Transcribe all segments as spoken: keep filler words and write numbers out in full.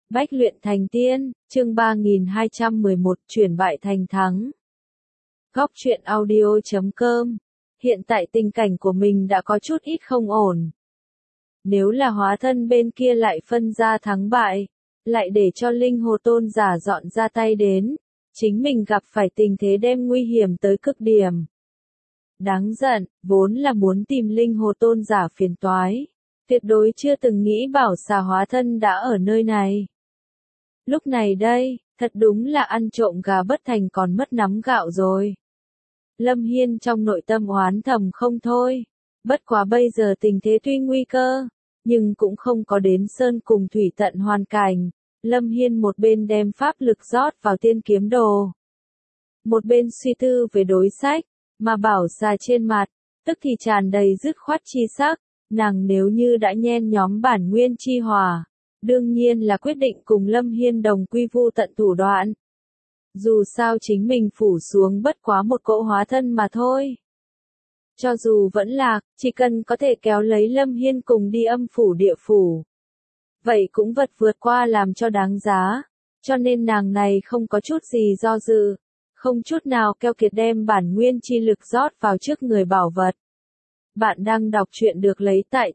Bách luyện thành tiên, chương ba nghìn hai trăm mười một, chuyển bại thành thắng. Góc truyện audio chấm com. Hiện tại tình cảnh của mình đã có chút ít không ổn. Nếu là hóa thân bên kia lại phân ra thắng bại, lại để cho linh hồ tôn giả dọn ra tay đến, chính mình gặp phải tình thế đem nguy hiểm tới cực điểm. Đáng giận, vốn là muốn tìm linh hồ tôn giả phiền toái, tuyệt đối chưa từng nghĩ bảo xà hóa thân đã ở nơi này. Lúc này đây, thật đúng là ăn trộm gà bất thành còn mất nắm gạo rồi. Lâm Hiên trong nội tâm oán thầm không thôi. Bất quá bây giờ tình thế tuy nguy cơ, nhưng cũng không có đến sơn cùng thủy tận hoàn cảnh. Lâm Hiên một bên đem pháp lực rót vào tiên kiếm đồ, một bên suy tư về đối sách, mà bảo xà trên mặt, tức thì tràn đầy dứt khoát chi sắc. Nàng nếu như đã nhen nhóm bản nguyên chi hỏa, đương nhiên là quyết định cùng Lâm Hiên đồng quy vu tận thủ đoạn. Dù sao chính mình phủ xuống bất quá một cỗ hóa thân mà thôi. Cho dù vẫn lạc, chỉ cần có thể kéo lấy Lâm Hiên cùng đi âm phủ địa phủ, vậy cũng vật vượt qua làm cho đáng giá. Cho nên nàng này không có chút gì do dự, không chút nào keo kiệt đem bản nguyên chi lực rót vào trước người bảo vật. Bạn đang đọc truyện được lấy tại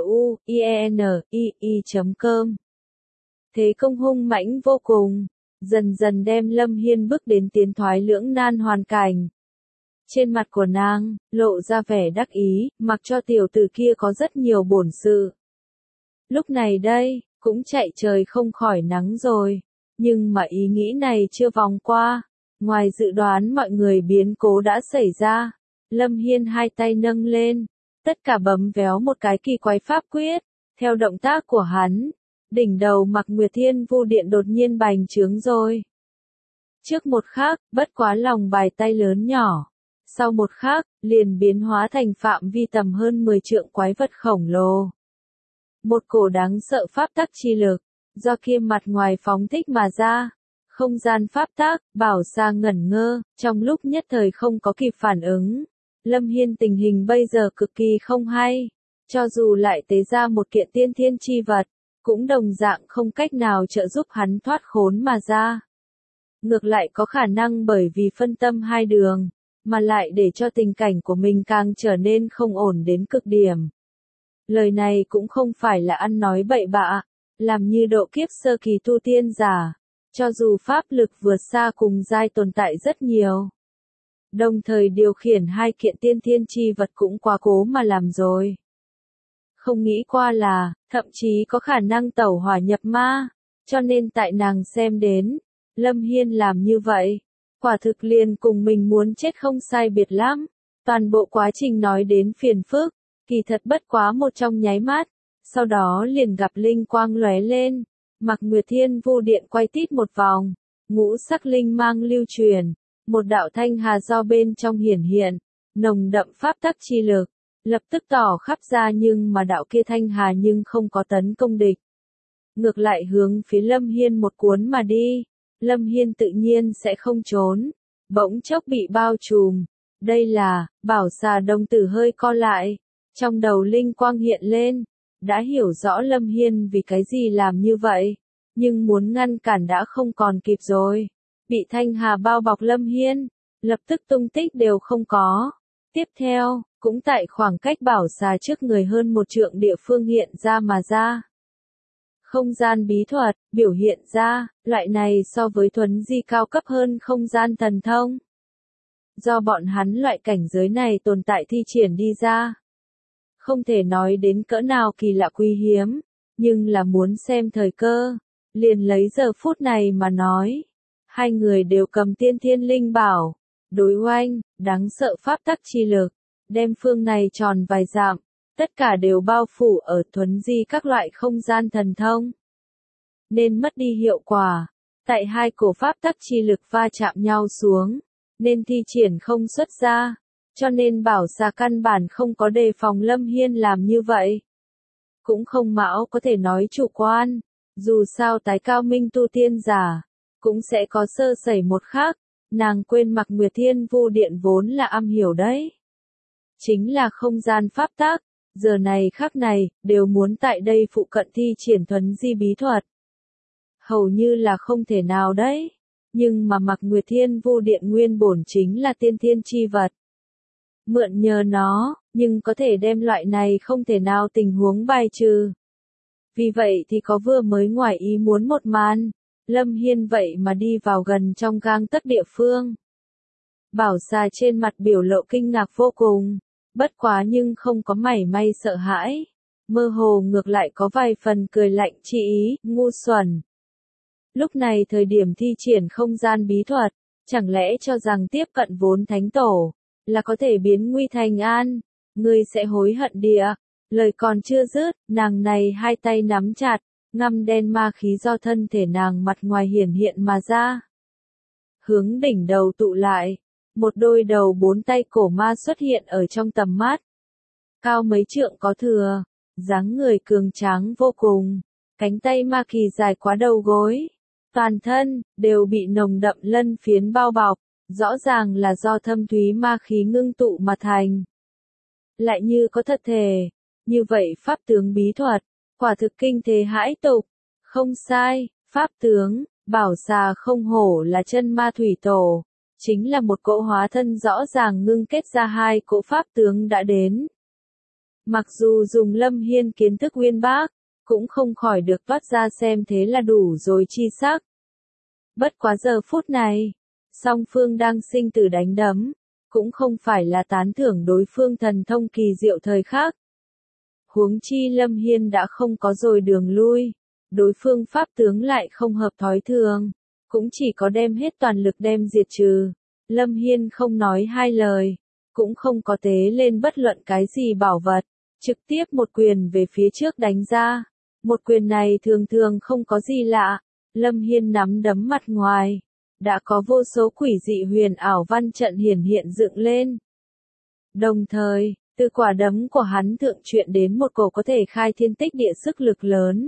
truyện chấm com. Thế công hung mãnh vô cùng, dần dần đem Lâm Hiên bước đến tiến thoái lưỡng nan hoàn cảnh. Trên mặt của nàng, lộ ra vẻ đắc ý, mặc cho tiểu tử kia có rất nhiều bổn sự. Lúc này đây, cũng chạy trời không khỏi nắng rồi. Nhưng mà ý nghĩ này chưa vòng qua. Ngoài dự đoán mọi người biến cố đã xảy ra. Lâm Hiên hai tay nâng lên, tất cả bấm véo một cái kỳ quái pháp quyết. Theo động tác của hắn, đỉnh đầu Mạc Nguyệt Thiên Vu Điện đột nhiên bành trướng rồi. Trước một khắc, bất quá lòng bài tay lớn nhỏ. Sau một khắc, liền biến hóa thành phạm vi tầm hơn mười trượng quái vật khổng lồ. Một cổ đáng sợ pháp tắc chi lực, do kia mặt ngoài phóng thích mà ra. Không gian pháp tắc, bảo xà ngẩn ngơ, trong lúc nhất thời không có kịp phản ứng. Lâm Hiên tình hình bây giờ cực kỳ không hay. Cho dù lại tế ra một kiện tiên thiên chi vật, cũng đồng dạng không cách nào trợ giúp hắn thoát khốn mà ra. Ngược lại có khả năng bởi vì phân tâm hai đường, mà lại để cho tình cảnh của mình càng trở nên không ổn đến cực điểm. Lời này cũng không phải là ăn nói bậy bạ, làm như độ kiếp sơ kỳ tu tiên giả, cho dù pháp lực vượt xa cùng giai tồn tại rất nhiều. Đồng thời điều khiển hai kiện tiên thiên chi vật cũng quá cố mà làm rồi. Không nghĩ qua là, thậm chí có khả năng tẩu hỏa nhập ma, cho nên tại nàng xem đến, Lâm Hiên làm như vậy, quả thực liền cùng mình muốn chết không sai biệt lắm. Toàn bộ quá trình nói đến phiền phức, kỳ thật bất quá một trong nháy mắt, sau đó liền gặp linh quang lóe lên, Mạc Nguyệt Thiên Vu Điện quay tít một vòng, ngũ sắc linh mang lưu truyền, một đạo thanh hà do bên trong hiển hiện, nồng đậm pháp tắc chi lực, lập tức tỏ khắp ra nhưng mà đạo kia thanh hà nhưng không có tấn công địch. Ngược lại hướng phía Lâm Hiên một cuốn mà đi, Lâm Hiên tự nhiên sẽ không trốn, bỗng chốc bị bao trùm. Đây là, bảo xà đồng tử hơi co lại, trong đầu linh quang hiện lên, đã hiểu rõ Lâm Hiên vì cái gì làm như vậy, nhưng muốn ngăn cản đã không còn kịp rồi. Bị thanh hà bao bọc Lâm Hiên, lập tức tung tích đều không có. Tiếp theo, cũng tại khoảng cách bảo xà trước người hơn một trượng địa phương hiện ra mà ra. Không gian bí thuật, biểu hiện ra, loại này so với thuấn di cao cấp hơn không gian thần thông. Do bọn hắn loại cảnh giới này tồn tại thi triển đi ra. Không thể nói đến cỡ nào kỳ lạ quý hiếm, nhưng là muốn xem thời cơ, liền lấy giờ phút này mà nói. Hai người đều cầm tiên thiên linh bảo, đối oanh, đáng sợ pháp tắc chi lực, đem phương này tròn vài dặm, tất cả đều bao phủ ở thuấn di các loại không gian thần thông. Nên mất đi hiệu quả, tại hai cổ pháp tắc chi lực va chạm nhau xuống, nên thi triển không xuất ra, cho nên bảo xà căn bản không có đề phòng Lâm Hiên làm như vậy. Cũng không mão có thể nói chủ quan, dù sao tái cao minh tu tiên giả, cũng sẽ có sơ sẩy một khắc, nàng quên Mạc Nguyệt Thiên Vu Điện vốn là am hiểu đấy. Chính là không gian pháp tắc, giờ này khắc này, đều muốn tại đây phụ cận thi triển thuấn di bí thuật. hầu như là không thể nào đấy. Nhưng mà Mạc Nguyệt Thiên Vu Điện nguyên bổn chính là tiên thiên chi vật. Mượn nhờ nó, nhưng có thể đem loại này không thể nào tình huống bài trừ. Vì vậy thì có vừa mới ngoài ý muốn một màn, Lâm Hiên vậy mà đi vào gần trong gang tấc địa phương. Bảo Xà trên mặt biểu lộ kinh ngạc vô cùng, bất quá nhưng không có mảy may sợ hãi, mơ hồ ngược lại có vài phần cười lạnh chi ý, ngu xuẩn. Lúc này thời điểm thi triển không gian bí thuật, chẳng lẽ cho rằng tiếp cận vốn thánh tổ, là có thể biến nguy thành an, ngươi sẽ hối hận địa. Lời còn chưa dứt, nàng này hai tay nắm chặt, ngăm đen ma khí do thân thể nàng mặt ngoài hiển hiện mà ra. Hướng đỉnh đầu tụ lại, một đôi đầu bốn tay cổ ma xuất hiện ở trong tầm mắt. Cao mấy trượng có thừa, dáng người cường tráng vô cùng, cánh tay ma kỳ dài quá đầu gối, toàn thân đều bị nồng đậm lân phiến bao bọc, rõ ràng là do thâm thúy ma khí ngưng tụ mà thành. Lại như có thật thể, như vậy pháp tướng bí thuật, quả thực kinh thế hãi tục. Không sai, pháp tướng, Bảo Xà không hổ là chân ma thủy tổ, chính là một cỗ hóa thân rõ ràng ngưng kết ra hai cỗ pháp tướng đã đến. Mặc dù dùng Lâm Hiên kiến thức uyên bác, cũng không khỏi được toát ra xem thế là đủ rồi chi sắc. Bất quá giờ phút này, song phương đang sinh tử đánh đấm, cũng không phải là tán thưởng đối phương thần thông kỳ diệu thời khắc. Huống chi Lâm Hiên đã không có rồi đường lui, đối phương pháp tướng lại không hợp thói thường, cũng chỉ có đem hết toàn lực đem diệt trừ. Lâm Hiên không nói hai lời, cũng không có tế lên bất luận cái gì bảo vật, trực tiếp một quyền về phía trước đánh ra. Một quyền này thường thường không có gì lạ, Lâm Hiên nắm đấm mặt ngoài, đã có vô số quỷ dị huyền ảo văn trận hiển hiện dựng lên. Đồng thời, từ quả đấm của hắn thượng truyện đến một cổ có thể khai thiên tích địa sức lực lớn.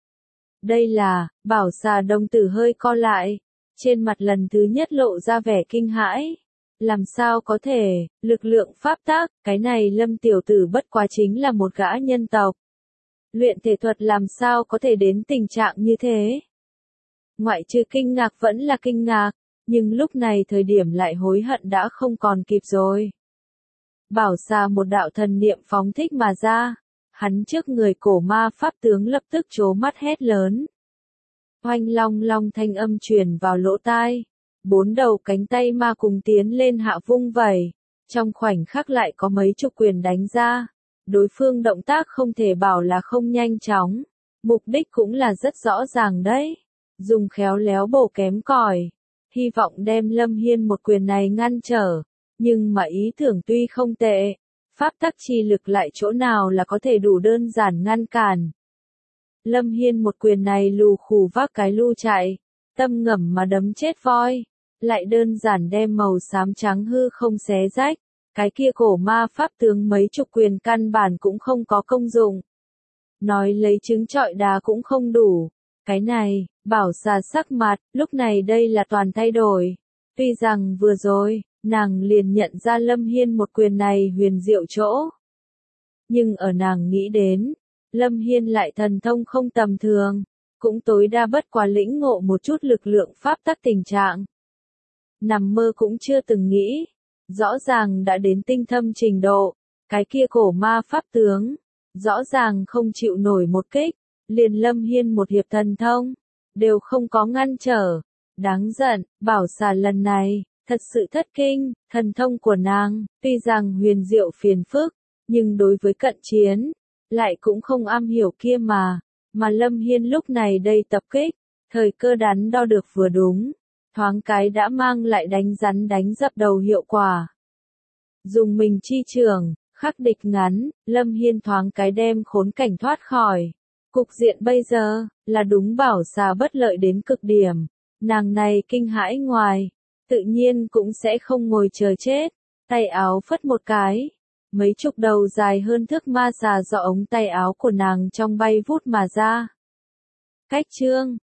Đây là, Bảo Xà đồng tử hơi co lại, trên mặt lần thứ nhất lộ ra vẻ kinh hãi. Làm sao có thể, lực lượng pháp tác, cái này Lâm tiểu tử bất quá chính là một gã nhân tộc. Luyện thể thuật làm sao có thể đến tình trạng như thế? Ngoại trừ kinh ngạc vẫn là kinh ngạc, nhưng lúc này thời điểm lại hối hận đã không còn kịp rồi. Bảo Xà một đạo thần niệm phóng thích mà ra, hắn trước người cổ ma pháp tướng lập tức trố mắt hét lớn. Oanh long long thanh âm truyền vào lỗ tai, bốn đầu cánh tay ma cùng tiến lên hạ vung vẩy, trong khoảnh khắc lại có mấy chục quyền đánh ra. Đối phương động tác không thể bảo là không nhanh chóng, mục đích cũng là rất rõ ràng đấy, dùng khéo léo bổ kém cỏi, hy vọng đem Lâm Hiên một quyền này ngăn trở, nhưng mà ý tưởng tuy không tệ, pháp tắc chi lực lại chỗ nào là có thể đủ đơn giản ngăn cản. Lâm Hiên một quyền này lù khù vác cái lu chạy, tâm ngầm mà đấm chết voi, lại đơn giản đem màu xám trắng hư không xé rách. Cái kia cổ ma pháp tướng mấy chục quyền căn bản cũng không có công dụng. Nói lấy trứng trọi đá cũng không đủ. Cái này, Bảo Xà sắc mặt, lúc này đây là toàn thay đổi. Tuy rằng vừa rồi, nàng liền nhận ra Lâm Hiên một quyền này huyền diệu chỗ. Nhưng ở nàng nghĩ đến, Lâm Hiên lại thần thông không tầm thường, cũng tối đa bất quá lĩnh ngộ một chút lực lượng pháp tắc tình trạng. Nằm mơ cũng chưa từng nghĩ. Rõ ràng đã đến tinh thâm trình độ, cái kia cổ ma pháp tướng, rõ ràng không chịu nổi một kích, liền Lâm Hiên một hiệp thần thông, đều không có ngăn trở. Đáng giận, Bảo Xà lần này, thật sự thất kinh, thần thông của nàng, tuy rằng huyền diệu phiền phức, nhưng đối với cận chiến, lại cũng không am hiểu kia mà, mà Lâm Hiên lúc này đây tập kích, thời cơ đắn đo được vừa đúng. Thoáng cái đã mang lại đánh rắn đánh dập đầu hiệu quả. Dùng mình chi trường, khắc địch ngắn, Lâm Hiên thoáng cái đem khốn cảnh thoát khỏi. Cục diện bây giờ, là đúng Bảo Xà bất lợi đến cực điểm. Nàng này kinh hãi ngoài, tự nhiên cũng sẽ không ngồi chờ chết. Tay áo phất một cái, mấy chục đầu dài hơn thước ma xà do ống tay áo của nàng trong bay vút mà ra. Cách chương